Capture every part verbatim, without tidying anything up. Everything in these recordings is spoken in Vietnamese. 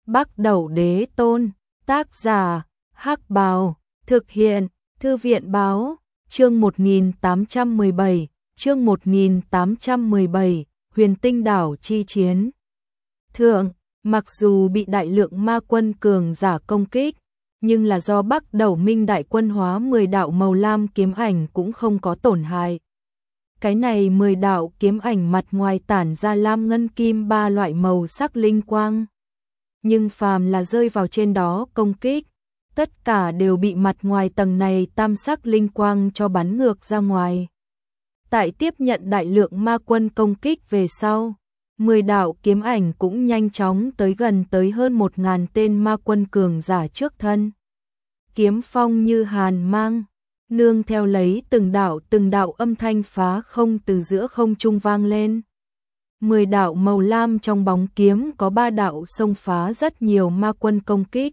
Bắc Đẩu Đế Tôn, tác giả, Hắc Bào, thực hiện, Thư viện Báo, chương một nghìn tám trăm mười bảy, chương một nghìn tám trăm mười bảy, Huyền Tinh Đảo chi chiến. Thượng, mặc dù bị đại lượng ma quân cường giả công kích, nhưng là do Bắc Đẩu Minh đại quân hóa mười đạo màu lam kiếm ảnh cũng không có tổn hại. Cái này mười đạo kiếm ảnh mặt ngoài tản ra lam ngân kim ba loại màu sắc linh quang. Nhưng phàm là rơi vào trên đó công kích, tất cả đều bị mặt ngoài tầng này tam sắc linh quang cho bắn ngược ra ngoài. Tại tiếp nhận đại lượng ma quân công kích về sau, mười đạo kiếm ảnh cũng nhanh chóng tới gần tới hơn một ngàn tên ma quân cường giả trước thân. Kiếm phong như hàn mang, nương theo lấy từng đạo từng đạo âm thanh phá không từ giữa không trung vang lên. Mười đạo màu lam trong bóng kiếm có ba đạo xông phá rất nhiều ma quân công kích.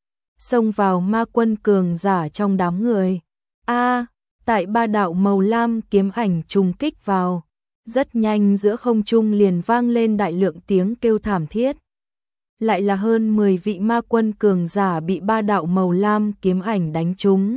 Xông vào ma quân cường giả trong đám người. A, tại ba đạo màu lam kiếm ảnh trùng kích vào, rất nhanh giữa không trung liền vang lên đại lượng tiếng kêu thảm thiết. Lại là hơn mười vị ma quân cường giả bị ba đạo màu lam kiếm ảnh đánh trúng.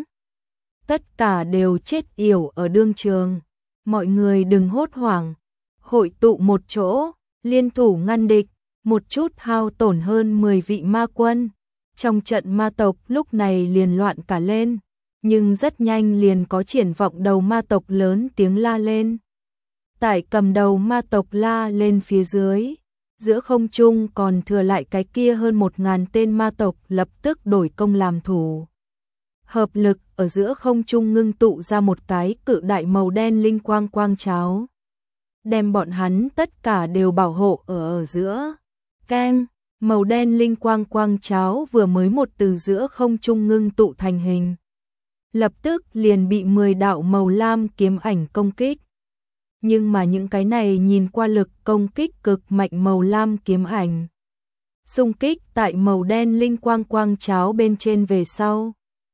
Tất cả đều chết yểu ở đương trường. Mọi người đừng hốt hoảng, hội tụ một chỗ, liên thủ ngăn địch, một chút hao tổn hơn mười vị ma quân. Trong trận ma tộc lúc này liền loạn cả lên, nhưng rất nhanh liền có triển vọng đầu ma tộc lớn tiếng la lên. Tại cầm đầu ma tộc la lên phía dưới, giữa không trung còn thừa lại cái kia hơn một ngàn tên ma tộc lập tức đổi công làm thủ. Hợp lực ở giữa không trung ngưng tụ ra một cái cự đại màu đen linh quang quang cháo, đem bọn hắn tất cả đều bảo hộ ở ở giữa. Keng, màu đen linh quang quang cháo vừa mới một từ giữa không trung ngưng tụ thành hình, lập tức liền bị mười đạo màu lam kiếm ảnh công kích. Nhưng mà những cái này nhìn qua lực công kích cực mạnh màu lam kiếm ảnh, xung kích tại màu đen linh quang quang cháo bên trên về sau,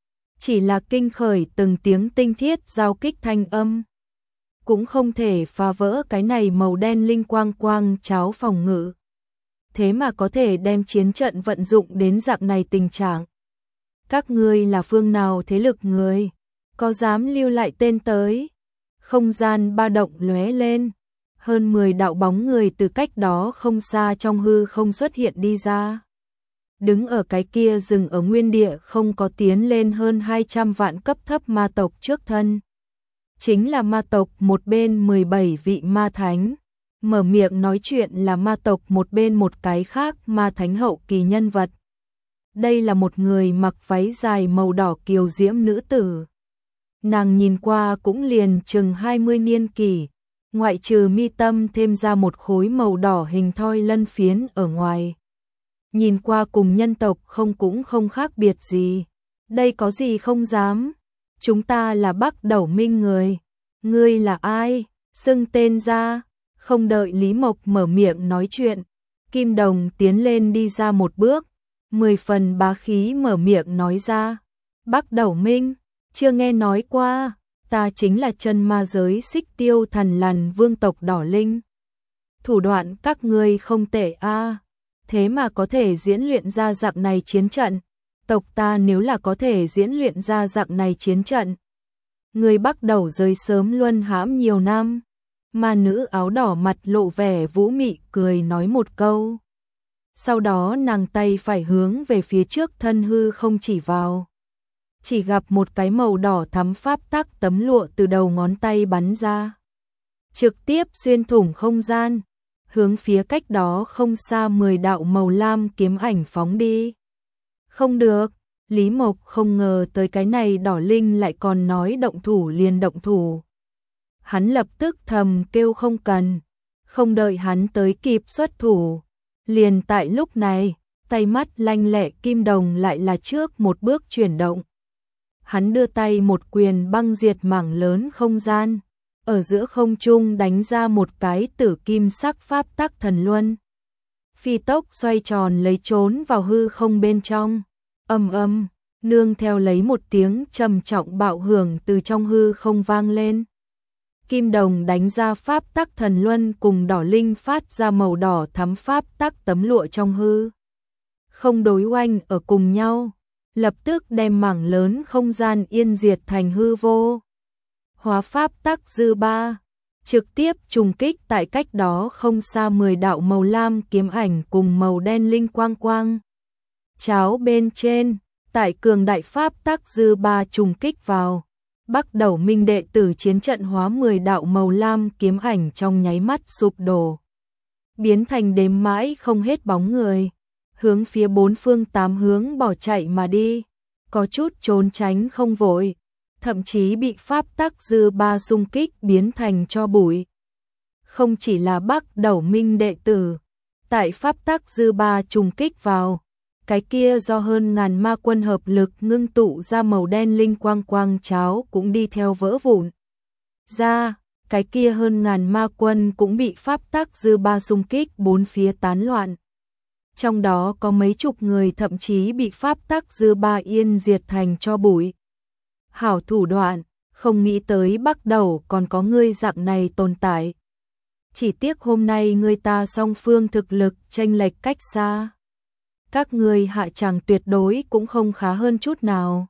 chỉ là kinh khởi từng tiếng tinh thiết giao kích thanh âm, cũng không thể phá vỡ cái này màu đen linh quang quang cháo phòng ngự. Thế mà có thể đem chiến trận vận dụng đến dạng này tình trạng. Các ngươi là phương nào thế lực người, có dám lưu lại tên tới? Không gian ba động lóe lên, hơn mười đạo bóng người từ cách đó không xa trong hư không xuất hiện đi ra. Đứng ở cái kia dừng ở nguyên địa không có tiến lên hơn hai trăm vạn cấp thấp ma tộc trước thân. Chính là ma tộc một bên mười bảy vị ma thánh. Mở miệng nói chuyện là ma tộc một bên một cái khác ma thánh hậu kỳ nhân vật. Đây là một người mặc váy dài màu đỏ kiều diễm nữ tử. Nàng nhìn qua cũng liền chừng hai mươi niên kỷ, ngoại trừ mi tâm thêm ra một khối màu đỏ hình thoi lân phiến ở ngoài. Nhìn qua cùng nhân tộc không cũng không khác biệt gì. Đây có gì không dám? Chúng ta là Bắc Đẩu Minh người. Ngươi là ai? Xưng tên ra. Không đợi Lý Mộc mở miệng nói chuyện, Kim Đồng tiến lên đi ra một bước, mười phần bá khí mở miệng nói ra. Bắc Đẩu Minh, chưa nghe nói qua, ta chính là chân ma giới Xích Tiêu Thần Lằn vương tộc Đỏ Linh. Thủ đoạn các ngươi không tệ a, thế mà có thể diễn luyện ra dạng này chiến trận. Tộc ta nếu là có thể diễn luyện ra dạng này chiến trận, người Bắc Đẩu rơi sớm luân hãm nhiều năm. Ma nữ áo đỏ mặt lộ vẻ vũ mị cười nói một câu. Sau đó nàng tay phải hướng về phía trước thân hư không chỉ vào. Chỉ gặp một cái màu đỏ thắm pháp tắc tấm lụa từ đầu ngón tay bắn ra. Trực tiếp xuyên thủng không gian, hướng phía cách đó không xa mười đạo màu lam kiếm ảnh phóng đi. Không được, Lý Mộc không ngờ tới cái này Đỏ Linh lại còn nói động thủ liền động thủ. Hắn lập tức thầm kêu không cần, không đợi hắn tới kịp xuất thủ. Liền tại lúc này, tay mắt lanh lẹ Kim Đồng lại là trước một bước chuyển động. Hắn đưa tay một quyền băng diệt mảng lớn không gian, ở giữa không trung đánh ra một cái tử kim sắc pháp tắc thần luân. Phi tốc xoay tròn lấy trốn vào hư không bên trong, ầm ầm, nương theo lấy một tiếng trầm trọng bạo hưởng từ trong hư không vang lên. Kim Đồng đánh ra pháp tắc thần luân cùng Đỏ Linh phát ra màu đỏ thắm pháp tắc tấm lụa trong hư không đối oanh ở cùng nhau, lập tức đem mảng lớn không gian yên diệt thành hư vô. Hóa pháp tắc dư ba, trực tiếp trùng kích tại cách đó không xa mười đạo màu lam kiếm ảnh cùng màu đen linh quang quang. Cháo bên trên, tại cường đại pháp tắc dư ba trùng kích vào, Bắc Đẩu Minh đệ tử chiến trận hóa mười đạo màu lam kiếm ảnh trong nháy mắt sụp đổ, biến thành đếm mãi không hết bóng người, hướng phía bốn phương tám hướng bỏ chạy mà đi, có chút trốn tránh không vội, thậm chí bị pháp tắc dư ba xung kích biến thành tro bụi. Không chỉ là Bắc Đẩu Minh đệ tử, tại pháp tắc dư ba trùng kích vào, cái kia do hơn ngàn ma quân hợp lực ngưng tụ ra màu đen linh quang quang cháo cũng đi theo vỡ vụn. Ra, cái kia hơn ngàn ma quân cũng bị pháp tắc dư ba xung kích bốn phía tán loạn. Trong đó có mấy chục người thậm chí bị pháp tắc dư ba yên diệt thành tro bụi. Hảo thủ đoạn, không nghĩ tới Bắc Đẩu còn có ngươi dạng này tồn tại. Chỉ tiếc hôm nay ngươi ta song phương thực lực chênh lệch cách xa. Các ngươi hạ tràng tuyệt đối cũng không khá hơn chút nào.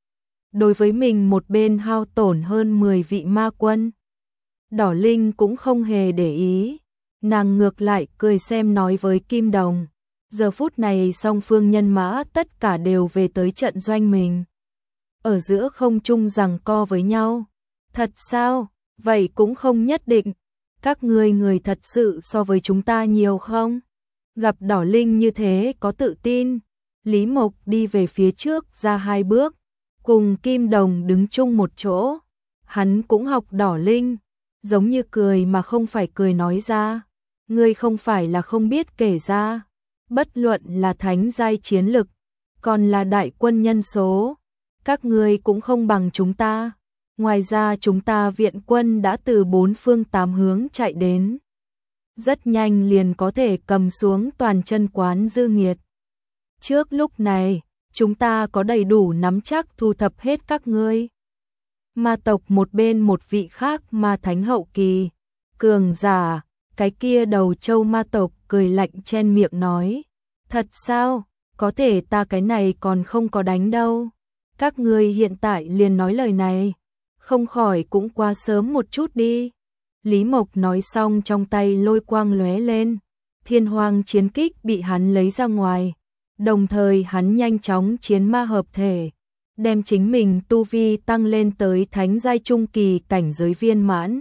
Đối với mình một bên hao tổn hơn mười vị ma quân, Đỏ Linh cũng không hề để ý, nàng ngược lại cười xem nói với Kim Đồng, giờ phút này song phương nhân mã tất cả đều về tới trận doanh mình. Ở giữa không trung giằng co với nhau. Thật sao? Vậy cũng không nhất định. Các ngươi người thật sự so với chúng ta nhiều không? Gặp Đỏ Linh như thế có tự tin. Lý Mộc đi về phía trước ra hai bước, cùng Kim Đồng đứng chung một chỗ. Hắn cũng học Đỏ Linh, giống như cười mà không phải cười nói ra. Ngươi không phải là không biết kể ra. Bất luận là thánh giai chiến lực, còn là đại quân nhân số, các ngươi cũng không bằng chúng ta. Ngoài ra chúng ta viện quân đã từ bốn phương tám hướng chạy đến. Rất nhanh liền có thể cầm xuống toàn chân quán dư nghiệt. Trước lúc này, chúng ta có đầy đủ nắm chắc thu thập hết các ngươi. Ma tộc một bên một vị khác ma thánh hậu kỳ, cường giả, cái kia đầu châu ma tộc cười lạnh chen miệng nói. Thật sao? Có thể ta cái này còn không có đánh đâu. Các ngươi hiện tại liền nói lời này, không khỏi cũng quá sớm một chút đi. Lý Mộc nói xong trong tay lôi quang lóe lên, thiên hoang chiến kích bị hắn lấy ra ngoài, đồng thời hắn nhanh chóng chiến ma hợp thể, đem chính mình tu vi tăng lên tới thánh giai trung kỳ cảnh giới viên mãn.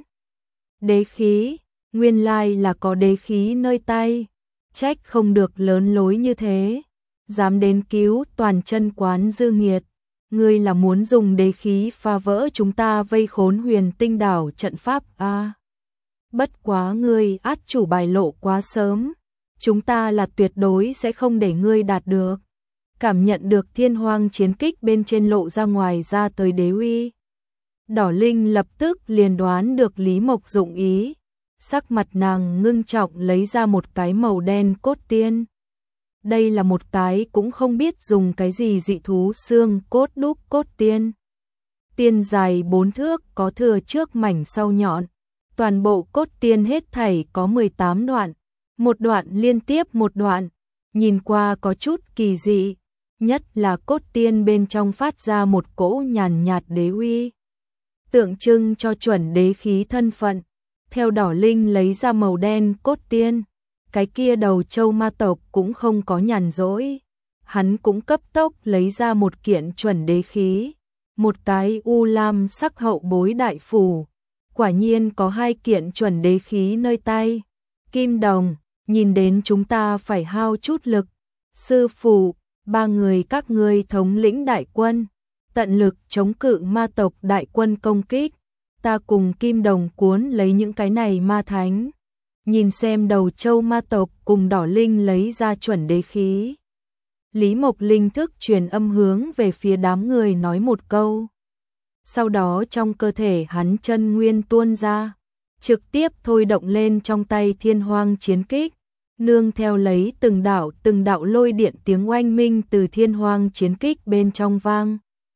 Đế khí, nguyên lai là có đế khí nơi tay, trách không được lớn lối như thế, dám đến cứu toàn chân quán dư nghiệt. Ngươi là muốn dùng đế khí phá vỡ chúng ta vây khốn huyền tinh đảo trận pháp à? Bất quá ngươi át chủ bài lộ quá sớm, chúng ta là tuyệt đối sẽ không để ngươi đạt được. Cảm nhận được thiên hoang chiến kích bên trên lộ ra ngoài ra tới đế uy. Đỏ Linh lập tức liền đoán được Lý Mộc dụng ý, sắc mặt nàng ngưng trọng lấy ra một cái màu đen cốt tiên. Đây là một cái cũng không biết dùng cái gì dị thú xương cốt đúc cốt tiên. Tiên dài bốn thước có thừa trước mảnh sau nhọn. Toàn bộ cốt tiên hết thảy có mười tám đoạn. Một đoạn liên tiếp một đoạn. Nhìn qua có chút kỳ dị. Nhất là cốt tiên bên trong phát ra một cỗ nhàn nhạt đế uy. Tượng trưng cho chuẩn đế khí thân phận. Theo Đỏ Linh lấy ra màu đen cốt tiên. Cái kia đầu châu ma tộc cũng không có nhàn rỗi. Hắn cũng cấp tốc lấy ra một kiện chuẩn đế khí. Một cái u lam sắc hậu bối đại phủ. Quả nhiên có hai kiện chuẩn đế khí nơi tay. Kim Đồng, nhìn đến chúng ta phải hao chút lực. Sư phụ, ba người các ngươi thống lĩnh đại quân. Tận lực chống cự ma tộc đại quân công kích. Ta cùng Kim Đồng cuốn lấy những cái này ma thánh. Nhìn xem đầu châu ma tộc cùng Đỏ Linh lấy ra chuẩn đế khí. Lý Mộc linh thức truyền âm hướng về phía đám người nói một câu. Sau đó trong cơ thể hắn chân nguyên tuôn ra, trực tiếp thôi động lên trong tay thiên hoang chiến kích, nương theo lấy từng đạo từng đạo lôi điện tiếng oanh minh từ thiên hoang chiến kích bên trong vang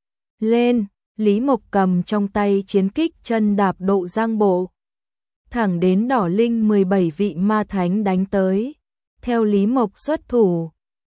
lên. Lý Mộc cầm trong tay chiến kích chân đạp độ giang bộ, thẳng đến Đỏ Linh mười bảy vị ma thánh đánh tới. Theo Lý Mộc xuất thủ,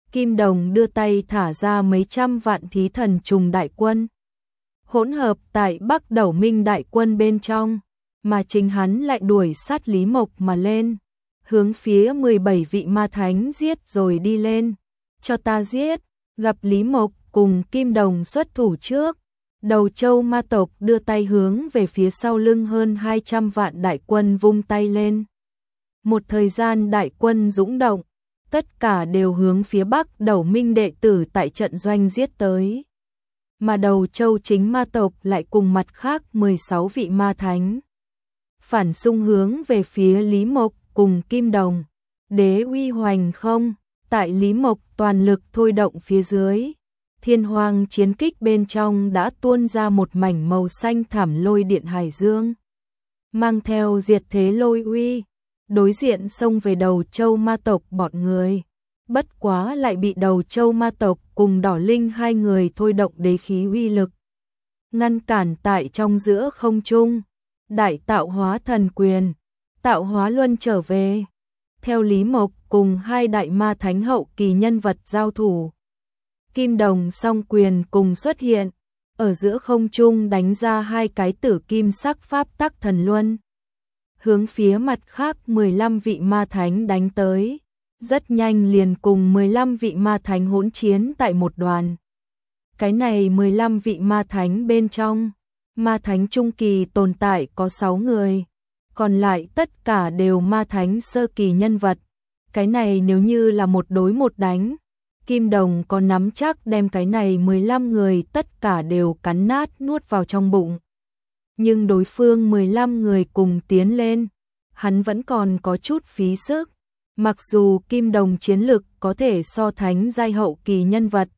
Kim Đồng đưa tay thả ra mấy trăm vạn thí thần trùng đại quân, hỗn hợp tại Bắc Đẩu Minh đại quân bên trong, mà chính hắn lại đuổi sát Lý Mộc mà lên, hướng phía mười bảy vị ma thánh giết rồi đi lên. Cho ta giết, gặp Lý Mộc cùng Kim Đồng xuất thủ trước, Đầu Châu ma tộc đưa tay hướng về phía sau lưng hơn hai trăm vạn đại quân vung tay lên. Một thời gian đại quân dũng động, tất cả đều hướng phía Bắc Đẩu Minh đệ tử tại trận doanh giết tới. Mà Đầu Châu chính ma tộc lại cùng mặt khác mười sáu vị ma thánh phản xung hướng về phía Lý Mộc cùng Kim Đồng. Đế uy hoành không, tại Lý Mộc toàn lực thôi động phía dưới, thiên hoàng chiến kích bên trong đã tuôn ra một mảnh màu xanh thảm lôi điện hải dương, mang theo diệt thế lôi uy, đối diện xông về Đầu Châu ma tộc bọn người. Bất quá lại bị Đầu Châu ma tộc cùng Đỏ Linh hai người thôi động đế khí uy lực ngăn cản tại trong giữa không trung. Đại tạo hóa thần quyền, tạo hóa luân trở về. Theo Lý Mộc cùng hai đại ma thánh hậu kỳ nhân vật giao thủ, Kim Đồng song quyền cùng xuất hiện, ở giữa không trung đánh ra hai cái tử kim sắc pháp tắc thần luân, hướng phía mặt khác mười lăm vị ma thánh đánh tới. Rất nhanh liền cùng mười lăm vị ma thánh hỗn chiến tại một đoàn. Cái này mười lăm vị ma thánh bên trong, ma thánh trung kỳ tồn tại có sáu người, còn lại tất cả đều ma thánh sơ kỳ nhân vật. Cái này nếu như là một đối một đánh, Kim Đồng có nắm chắc đem cái này mười lăm người tất cả đều cắn nát nuốt vào trong bụng. Nhưng đối phương mười lăm người cùng tiến lên, hắn vẫn còn có chút phí sức. Mặc dù Kim Đồng chiến lực có thể so thánh giai hậu kỳ nhân vật,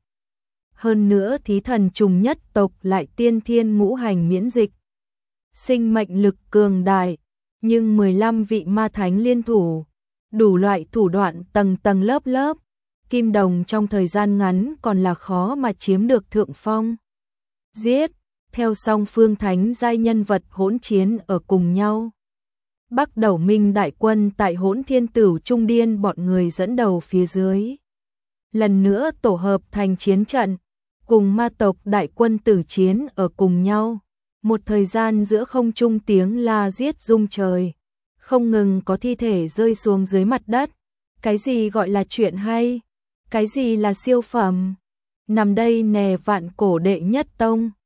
hơn nữa thí thần trùng nhất tộc lại tiên thiên ngũ hành miễn dịch, sinh mệnh lực cường đại, nhưng mười lăm vị ma thánh liên thủ, đủ loại thủ đoạn tầng tầng lớp lớp, Kim Đồng trong thời gian ngắn còn là khó mà chiếm được thượng phong. Giết, theo song phương thánh giai nhân vật hỗn chiến ở cùng nhau. Bắc Đẩu Minh đại quân tại Hỗn Thiên Tửu Trung Điên bọn người dẫn đầu phía dưới, lần nữa tổ hợp thành chiến trận, cùng ma tộc đại quân tử chiến ở cùng nhau. Một thời gian giữa không trung tiếng la giết rung trời, không ngừng có thi thể rơi xuống dưới mặt đất. Cái gì gọi là chuyện hay? Cái gì là siêu phẩm? Nằm đây nè vạn cổ đệ nhất tông.